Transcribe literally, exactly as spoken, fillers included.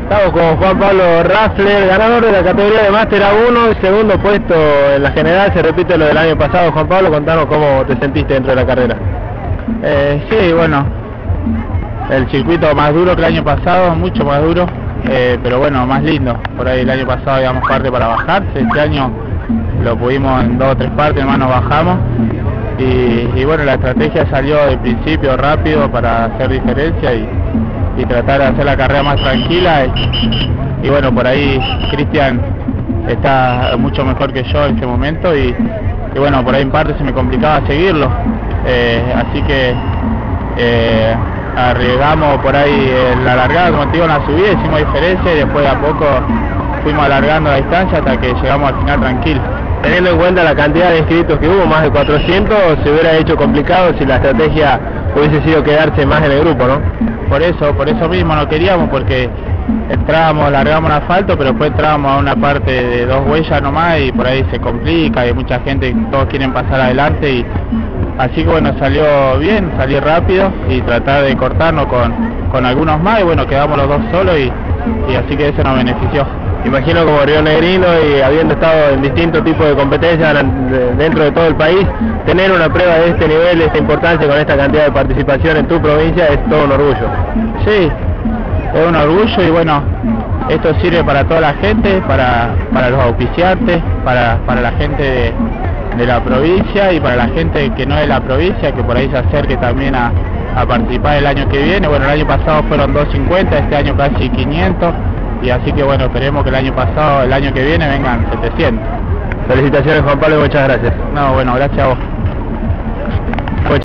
Estamos con Juan Pablo Raffler, ganador de la categoría de Máster A uno, segundo puesto en la general, se repite lo del año pasado. Juan Pablo, contanos cómo te sentiste dentro de la carrera. Eh, sí, bueno, el circuito más duro que el año pasado, mucho más duro, eh, pero bueno, más lindo. Por ahí el año pasado habíamos parte para bajarse, este año lo pudimos en dos o tres partes, más nos bajamos. Y, y bueno, la estrategia salió de principio rápido para hacer diferencia y, y tratar de hacer la carrera más tranquila. Y, y bueno, por ahí Cristian está mucho mejor que yo en este momento y, y bueno, por ahí en parte se me complicaba seguirlo. Eh, así que eh, arriesgamos por ahí en la largada, como te digo, en la subida, hicimos diferencia y después de a poco fuimos alargando la distancia hasta que llegamos al final tranquilo. Teniendo en cuenta la cantidad de inscritos que hubo, más de cuatrocientos, se hubiera hecho complicado si la estrategia hubiese sido quedarse más en el grupo, ¿no? Por eso, por eso mismo no queríamos, porque entrábamos, largamos en asfalto, pero después entrábamos a una parte de dos huellas nomás y por ahí se complica, hay mucha gente, todos quieren pasar adelante y así que bueno, salió bien, salí rápido y tratar de cortarnos con, con algunos más y bueno, quedamos los dos solos y, y así que eso nos benefició. Imagino como Río Negrino y habiendo estado en distintos tipos de competencias dentro de todo el país, tener una prueba de este nivel, de esta importancia, con esta cantidad de participación en tu provincia, es todo un orgullo. Sí, es un orgullo y bueno, esto sirve para toda la gente, para, para los auspiciantes, para, para la gente de, de la provincia y para la gente que no es de la provincia, que por ahí se acerque también a, a participar el año que viene. Bueno, el año pasado fueron doscientos cincuenta, este año casi quinientos. Y así que bueno, esperemos que el año pasado, el año que viene vengan setecientos. Felicitaciones, Juan Pablo, y muchas gracias. No, bueno, gracias a vos.